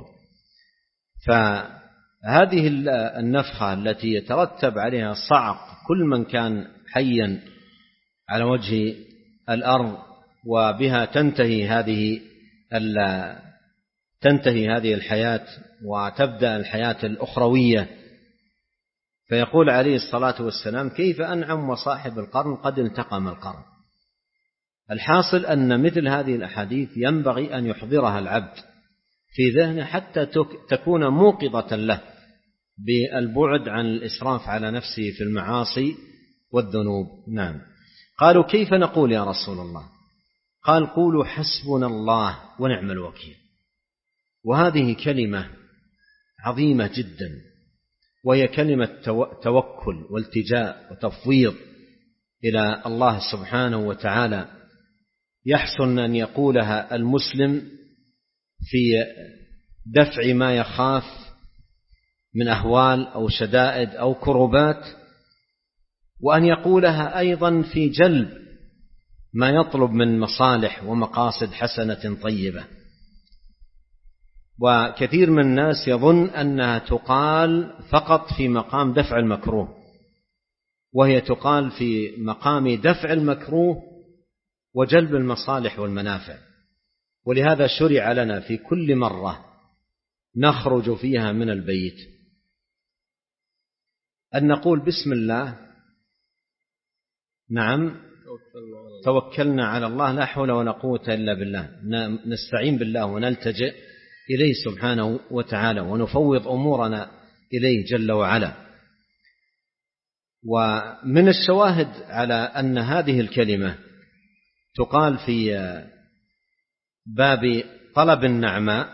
فهذه النفخة التي يترتب عليها صعق كل من كان حيا على وجه الأرض، وبها تنتهي هذه تنتهي هذه الحياة وتبدأ الحياة الأخروية. فيقول عليه الصلاة والسلام: كيف أنعم وصاحب القرن قد التقم القرن. الحاصل أن مثل هذه الأحاديث ينبغي أن يحضرها العبد في ذهنه حتى تكون موقظة له بالبعد عن الإسراف على نفسه في المعاصي والذنوب. نعم. قالوا: كيف نقول يا رسول الله؟ قال: قولوا حسبنا الله ونعم الوكيل. وهذه كلمة عظيمة جدا، وهي كلمة توكل والتجاء وتفويض إلى الله سبحانه وتعالى. يحسن أن يقولها المسلم في دفع ما يخاف من أهوال أو شدائد أو كربات، وأن يقولها أيضا في جلب ما يطلب من مصالح ومقاصد حسنة طيبة. وكثير من الناس يظن أنها تقال فقط في مقام دفع المكروه، وهي تقال في مقام دفع المكروه وجلب المصالح والمنافع. ولهذا شرع لنا في كل مرة نخرج فيها من البيت أن نقول بسم الله، نعم، توكلنا على الله، لا حول ولا قوة إلا بالله، نستعين بالله ونلتجئ إليه سبحانه وتعالى ونفوض أمورنا إليه جل وعلا. ومن الشواهد على أن هذه الكلمة تقال في باب طلب النعماء،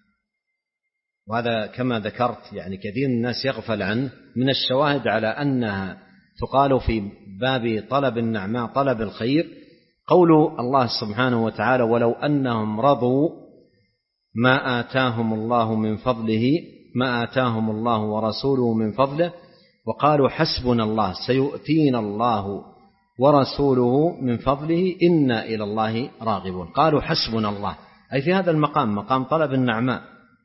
وهذا كما ذكرت يعني كثير من الناس يغفل عنه، من الشواهد على أنها تقال في باب طلب النعماء طلب الخير قول الله سبحانه وتعالى: ولو أنهم رضوا ما آتاهم الله من فضله ما آتاهم الله ورسوله من فضله وقالوا حسبنا الله سيؤتينا الله ورسوله من فضله إنا إلى الله راغبون. قالوا حسبنا الله، أي في هذا المقام، مقام طلب النعماء.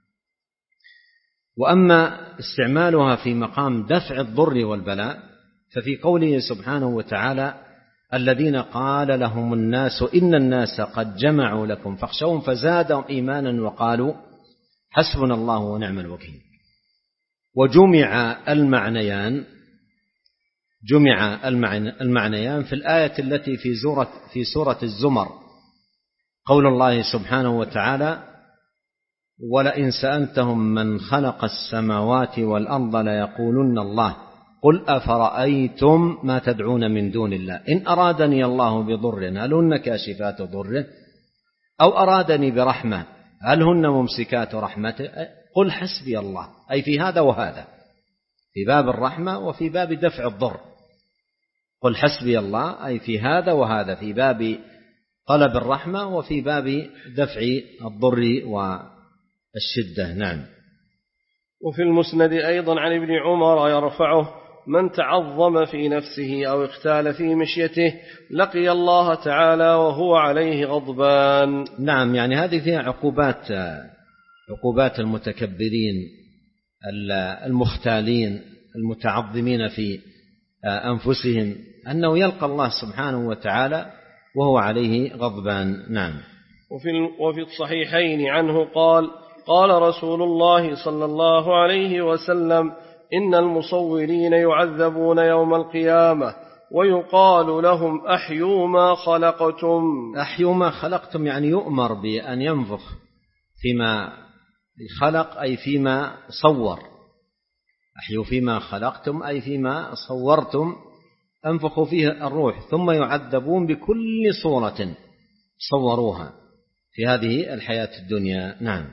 وأما استعمالها في مقام دفع الضر والبلاء ففي قوله سبحانه وتعالى: الذين قال لهم الناس إن الناس قد جمعوا لكم فاخشوهم فزادهم إيمانا وقالوا حسبنا الله ونعم الوكيل. وجمع المعنيان جمع المعنيان في الآية التي في سورة في سورة الزمر، قول الله سبحانه وتعالى: ولئن سألتهم من خلق السماوات والأرض ليقولن الله قل أفرأيتم ما تدعون من دون الله إن أرادني الله بضر هل هن كاشفات ضره أو أرادني برحمة هل هن ممسكات رحمته قل حسبي الله، أي في هذا وهذا، في باب الرحمة وفي باب دفع الضر. قل حسبي الله أي في هذا وهذا، في باب طلب الرحمة وفي باب دفع الضر والشدة. نعم. وفي المسند أيضا عن ابن عمر يرفعه: من تعظم في نفسه أو اختال في مشيته لقي الله تعالى وهو عليه غضبان. نعم، يعني هذه فيها عقوبات عقوبات المتكبرين المختالين المتعظمين في أنفسهم، أنه يلقى الله سبحانه وتعالى وهو عليه غضبان. نعم. وفي وفي الصحيحين عنه قال: قال رسول الله صلى الله عليه وسلم: إن المصورين يعذبون يوم القيامة ويقال لهم أحيوا ما خلقتم. أحيوا ما خلقتم يعني يؤمر بأن ينفخ فيما خلق أي فيما صور. أحيوا فيما خلقتم أي فيما صورتم، أنفخوا فيه الروح ثم يعذبون بكل صورة صوروها في هذه الحياة الدنيا. نعم.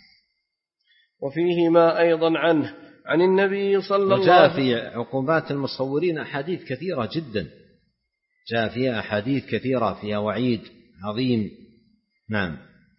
وفيهما أيضا عنه عن النبي صلى الله عليه وسلم. وجاء في عقوبات المصورين أحاديث كثيرة جدا، جاء فيها أحاديث كثيرة فيها وعيد عظيم. نعم.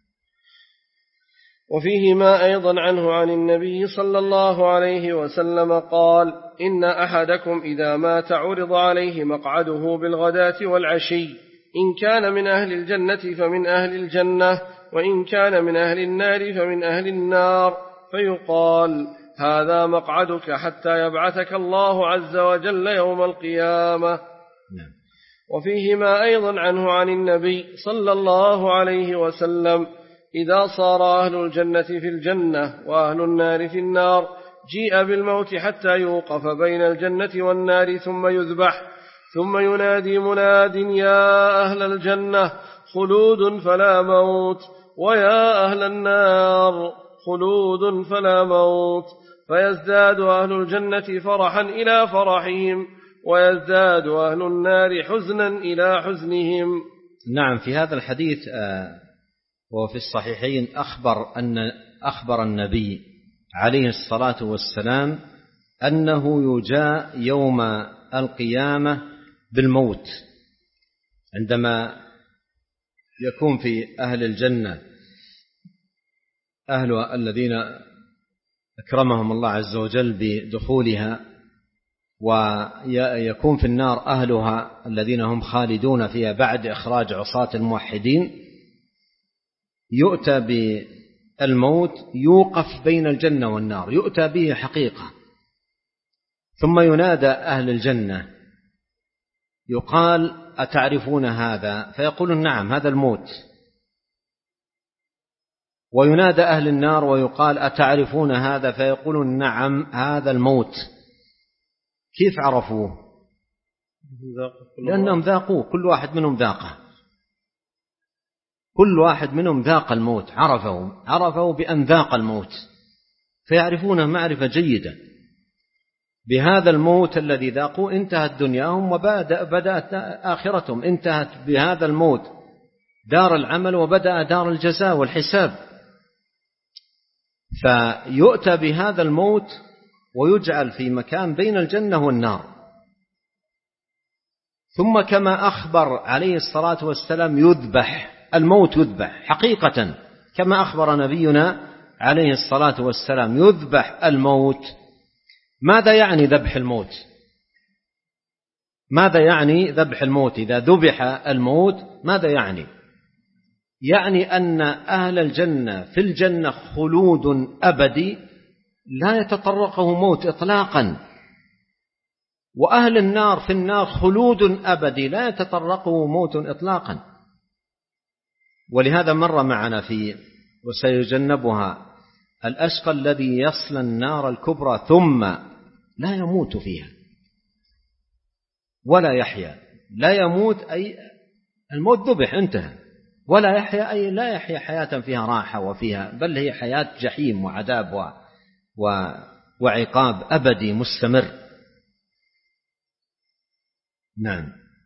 وفيهما أيضا عنه عن النبي صلى الله عليه وسلم قال: إن أحدكم إذا مات عرض عليه مقعده بالغداة والعشي، إن كان من أهل الجنة فمن أهل الجنة، وإن كان من أهل النار فمن أهل النار، فيقال: هذا مقعدك حتى يبعثك الله عز وجل يوم القيامة. نعم. وفيهما أيضا عنه عن النبي صلى الله عليه وسلم: إذا صار أهل الجنة في الجنة وأهل النار في النار جيء بالموت حتى يوقف بين الجنة والنار ثم يذبح، ثم ينادي مناد: يا أهل الجنة خلود فلا موت، ويا أهل النار خلود فلا موت، فيزداد أهل الجنة فرحا إلى فرحهم، ويزداد أهل النار حزنا إلى حزنهم. نعم. في هذا الحديث وفي الصحيحين أخبر أن أخبر النبي عليه الصلاة والسلام أنه يجاء يوم القيامة بالموت، عندما يكون في أهل الجنة أهل الذين أكرمهم الله عز وجل بدخولها ويكون في النار أهلها الذين هم خالدون فيها بعد إخراج عصاة الموحدين، يؤتى بالموت يوقف بين الجنة والنار، يؤتى به حقيقة، ثم ينادى أهل الجنة يقال أتعرفون هذا؟ فيقولون نعم هذا الموت. وينادى أهل النار ويقال أتعرفون هذا؟ فيقولون نعم هذا الموت. كيف عرفوه؟ لأنهم ذاقوه، كل واحد منهم ذاقه، كل واحد منهم ذاق الموت، عرفه عرفه بأن ذاق الموت، فيعرفونه معرفة جيدة. بهذا الموت الذي ذاقوا انتهت دنياهم وبدأت آخرتهم، انتهت بهذا الموت دار العمل وبدأ دار الجزاء والحساب. فيؤتى بهذا الموت ويجعل في مكان بين الجنة والنار، ثم كما أخبر عليه الصلاة والسلام يذبح الموت، يذبح حقيقة كما أخبر نبينا عليه الصلاة والسلام يذبح الموت. ماذا يعني ذبح الموت؟ ماذا يعني ذبح الموت؟ إذا ذبح الموت ماذا يعني؟ يعني أن أهل الجنة في الجنة خلود أبدي لا يتطرقه موت إطلاقا، وأهل النار في النار خلود أبدي لا يتطرقه موت إطلاقا. ولهذا مر معنا في وسيجنبها الأشقى الذي يصل النار الكبرى ثم لا يموت فيها ولا يحيا. لا يموت أي الموت ذبح انتهى، ولا يحيا أي لا يحيا حياة فيها راحة وفيها، بل هي حياة جحيم وعذاب و... و... وعقاب أبدي مستمر. نعم.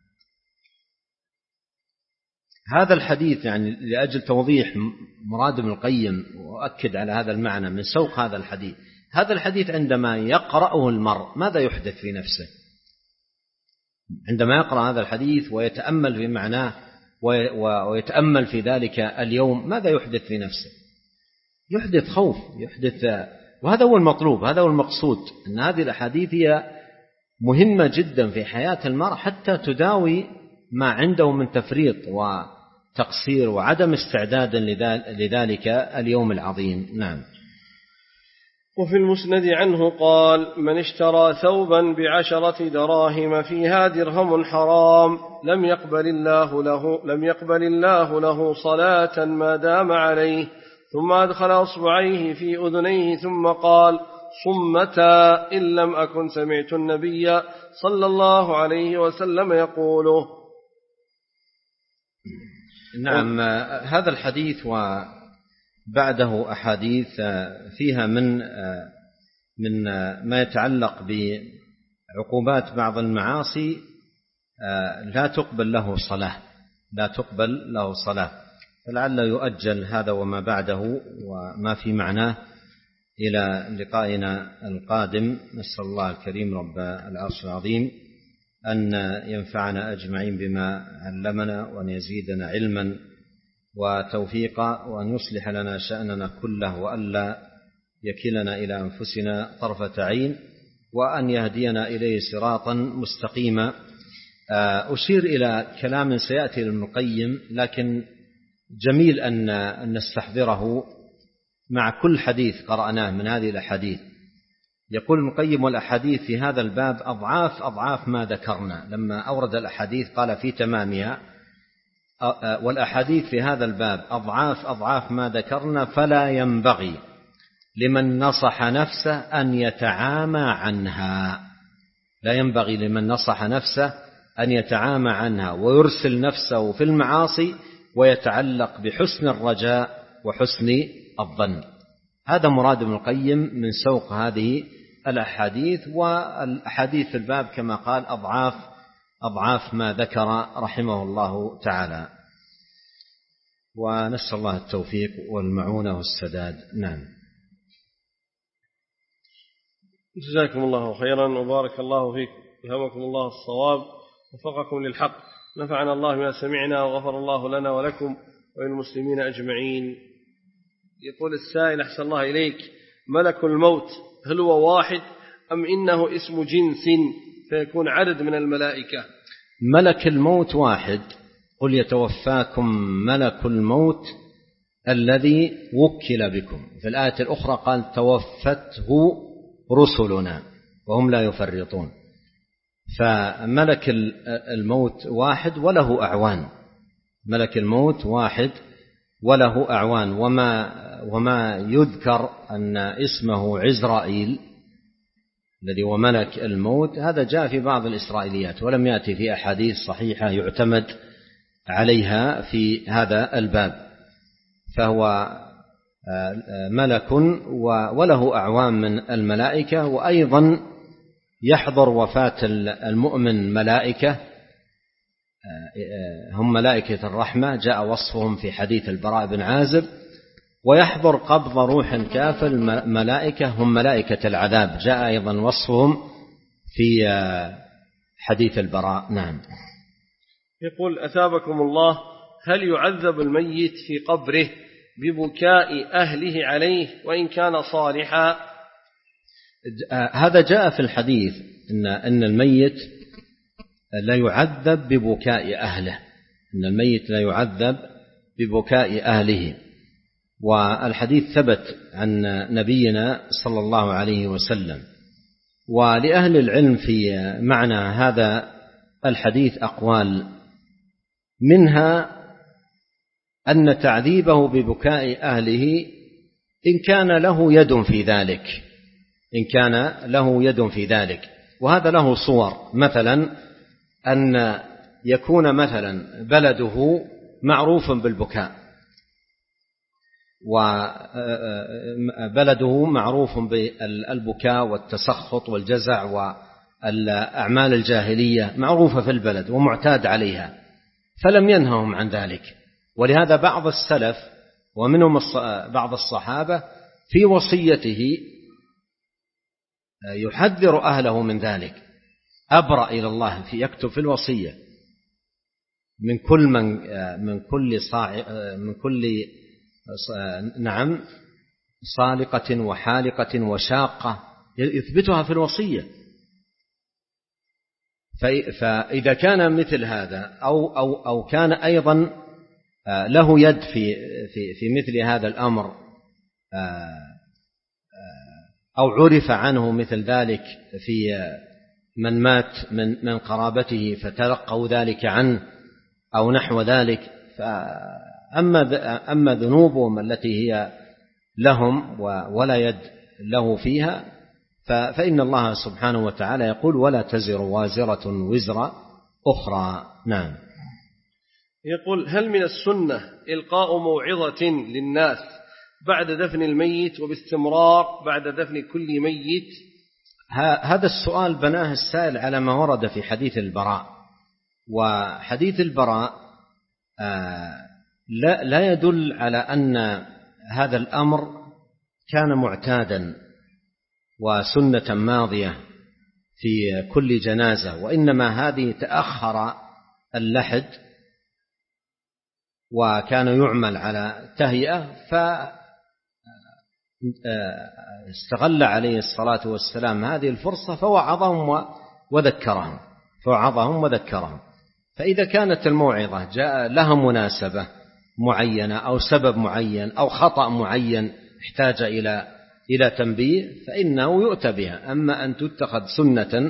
هذا الحديث يعني لأجل توضيح مراد ابن القيم وأكد على هذا المعنى من سوق هذا الحديث. هذا الحديث عندما يقرأه المرء ماذا يحدث في نفسه؟ عندما يقرأ هذا الحديث ويتأمل في معناه ويتأمل في ذلك اليوم ماذا يحدث في نفسه؟ يحدث خوف، يحدث، وهذا هو المطلوب، هذا هو المقصود، أن هذه الأحاديث هي مهمة جدا في حياة المرء حتى تداوي ما عنده من تفريط وتقصير وعدم استعداد لذلك اليوم العظيم. نعم. وفي المسند عنه قال: من اشترى ثوبا بعشرة دراهم فيها درهم حرام لم يقبل الله له لم يقبل الله له صلاة ما دام عليه، ثم أدخل أصبعيه في أذنيه ثم قال: صمتا إن لم أكن سمعت النبي صلى الله عليه وسلم يقوله. نعم. هذا الحديث وبعده أحاديث فيها من من ما يتعلق بعقوبات بعض المعاصي لا تقبل له صلاة لا تقبل له صلاة فلعل يؤجل هذا وما بعده وما في معناه إلى لقائنا القادم. نسأل الله الكريم رب العرش العظيم أن ينفعنا أجمعين بما علمنا، وأن يزيدنا علما وتوفيقا، وأن يصلح لنا شأننا كله، وألا يكلنا إلى أنفسنا طرفة عين، وأن يهدينا إليه صراطا مستقيما. أشير إلى كلام سيأتي لابن القيم، لكن جميل أن نستحضره مع كل حديث قرأناه من هذه الأحاديث. يقول ابن القيم: والأحاديث في هذا الباب أضعاف أضعاف ما ذكرنا. لما أورد الأحاديث قال في تمامها: والأحاديث في هذا الباب أضعاف أضعاف ما ذكرنا، فلا ينبغي لمن نصح نفسه أن يتعامى عنها. لا ينبغي لمن نصح نفسه أن يتعامى عنها ويرسل نفسه في المعاصي ويتعلق بحسن الرجاء وحسن الظن. هذا مراد ابن القيم من سوق هذه الأحاديث. والأحاديث في الباب كما قال أضعاف أضعاف ما ذكر رحمه الله تعالى، ونسأل الله التوفيق والمعونة والسداد. نعم. جزاكم الله خيرا وبارك الله فيكم، ألهمكم الله الصواب ووفقكم للحق، نفعنا الله ما سمعنا وغفر الله لنا ولكم وللمسلمين أجمعين. يقول السائل: أحسن الله إليك، ملك الموت هل هو واحد أم إنه اسم جنس فيكون عدد من الملائكة؟ ملك الموت واحد، قل يتوفاكم ملك الموت الذي وكل بكم. في الآية الأخرى قال توفته رسلنا وهم لا يفرطون. فملك الموت واحد وله أعوان، ملك الموت واحد وله أعوان. وما, وما يذكر أن اسمه عزرائيل الذي هو ملك الموت، هذا جاء في بعض الإسرائيليات ولم يأتي في أحاديث صحيحة يعتمد عليها في هذا الباب. فهو ملك وله أعوان من الملائكة. وأيضا يحضر وفاة المؤمن ملائكة هم ملائكة الرحمة، جاء وصفهم في حديث البراء بن عازب. ويحضر قبض روح كافر ملائكة هم ملائكة العذاب، جاء أيضا وصفهم في حديث البراء. نعم. يقول أثابكم الله، هل يعذب الميت في قبره ببكاء أهله عليه وإن كان صالحا؟ هذا جاء في الحديث إن, إن الميت لا يعذب ببكاء أهله، إن الميت لا يعذب ببكاء أهله. والحديث ثبت عن نبينا صلى الله عليه وسلم. ولأهل العلم في معنى هذا الحديث أقوال، منها أن تعذيبه ببكاء أهله إن كان له يد في ذلك، إن كان له يد في ذلك. وهذا له صور، مثلا أن يكون مثلا بلده معروف بالبكاء، وبلده معروف بالبكاء والتسخط والجزع والأعمال الجاهلية معروفة في البلد ومعتاد عليها، فلم ينههم عن ذلك. ولهذا بعض السلف ومنهم بعض الصحابة في وصيته يحذر أهله من ذلك، أبرأ إلى الله في يكتب في الوصية من كل من من كل صاع من كل نعم صالقة وحالقة وشاقة يثبتها في الوصية. فإذا كان مثل هذا أو أو أو كان أيضا له يد في في في مثل هذا الأمر، أو عرف عنه مثل ذلك في من مات من من قرابته فتلقوا ذلك عنه أو نحو ذلك، فأما أما ذنوبهم التي هي لهم ولا يد له فيها فإن الله سبحانه وتعالى يقول ولا تزر وازرة وزر أخرى. نعم. يقول هل من السنة إلقاء موعظة للناس بعد دفن الميت وباستمرار بعد دفن كل ميت؟ هذا السؤال بناه السائل على ما ورد في حديث البراء. وحديث البراء لا, لا يدل على أن هذا الأمر كان معتادا وسنة ماضية في كل جنازة، وإنما هذه تأخر اللحد وكان يعمل على تهيئة، فاستغل عليه الصلاة والسلام هذه الفرصة فوعظهم وذكرهم فوعظهم وذكرهم. فإذا كانت الموعظة جاء لها مناسبة معينة أو سبب معين أو خطأ معين احتاج إلى إلى تنبيه فإنه يؤتى بها. أما أن تتخذ سنة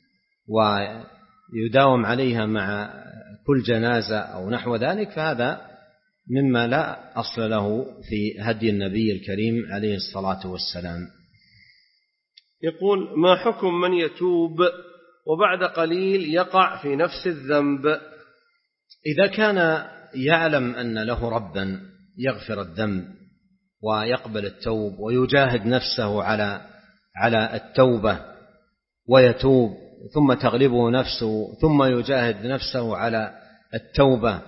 ويداوم عليها مع كل جنازة أو نحو ذلك فهذا مما لا أصل له في هدي النبي الكريم عليه الصلاة والسلام. يقول ما حكم من يتوب وبعد قليل يقع في نفس الذنب؟ إذا كان يعلم أن له ربا يغفر الذنب ويقبل التوب ويجاهد نفسه على على التوبة ويتوب ثم تغلبه نفسه ثم يجاهد نفسه على التوبة،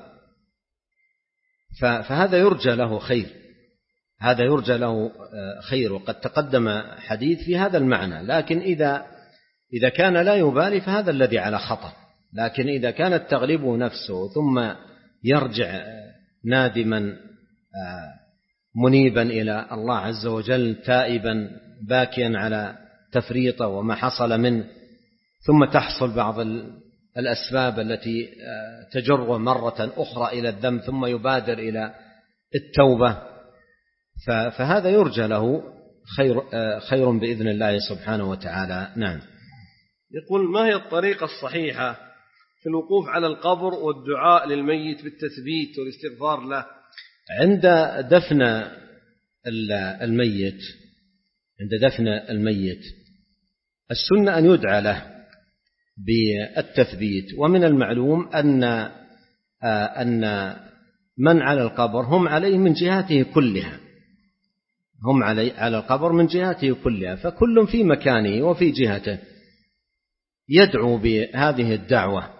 فهذا يرجى له خير، هذا يرجى له خير. وقد تقدم حديث في هذا المعنى. لكن إذا إذا كان لا يبالي فهذا الذي على خطر. لكن إذا كانت تغلبه نفسه ثم يرجع نادما منيبا إلى الله عز وجل تائبا باكيا على تفريطه وما حصل منه، ثم تحصل بعض الأسباب التي تجر مرة أخرى إلى الذنب ثم يبادر إلى التوبة، فهذا يرجى له خير, خير بإذن الله سبحانه وتعالى. نعم. يقول: ما هي الطريقة الصحيحة في الوقوف على القبر والدعاء للميت بالتثبيت والاستغفار له؟ عند دفن الميت عند دفن الميت السنة أن يدعى له بالتثبيت، ومن المعلوم أن أن من على القبر هم عليه من جهاته كلها هم علي على القبر من جهاته كلها، فكل في مكانه وفي جهته يدعو بهذه الدعوة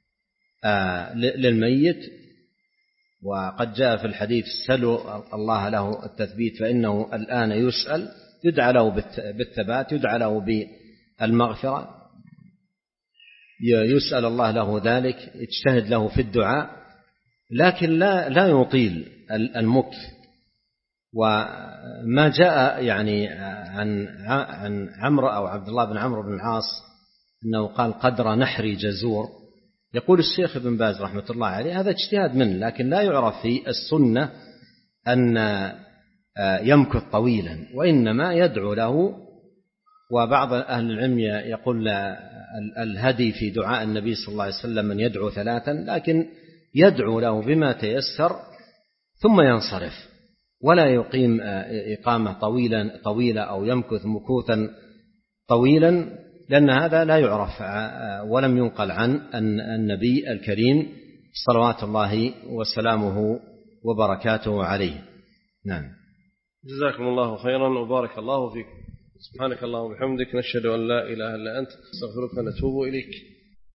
للميت. وقد جاء في الحديث: سلوا الله له التثبيت فإنه الآن يسأل. يدعى له بالثبات، يدعى له بالمغفرة، يسأل الله له ذلك، يجتهد له في الدعاء، لكن لا لا يطيل المكث. وما جاء يعني عن عن عمرو أو عبد الله بن عمرو بن العاص أنه قال: قدر نحر جزور. يقول الشيخ ابن باز رحمة الله عليه: هذا اجتهاد منه، لكن لا يعرف في السنة أن يمكث طويلا، وإنما يدعو له. وبعض أهل العلم يقول الهدي في دعاء النبي صلى الله عليه وسلم من يدعو ثلاثا، لكن يدعو له بما تيسر ثم ينصرف، ولا يقيم إقامة طويلا طويلة أو يمكث مكوثا طويلا، لأن هذا لا يعرف ولم ينقل عن النبي الكريم صلوات الله وسلامه وبركاته عليه. نعم. جزاكم الله خيرا وبارك الله فيكم. سبحانك اللهم وبحمدك، نشهد أن لا إله إلا أنت، نستغفرك ونتوب إليك.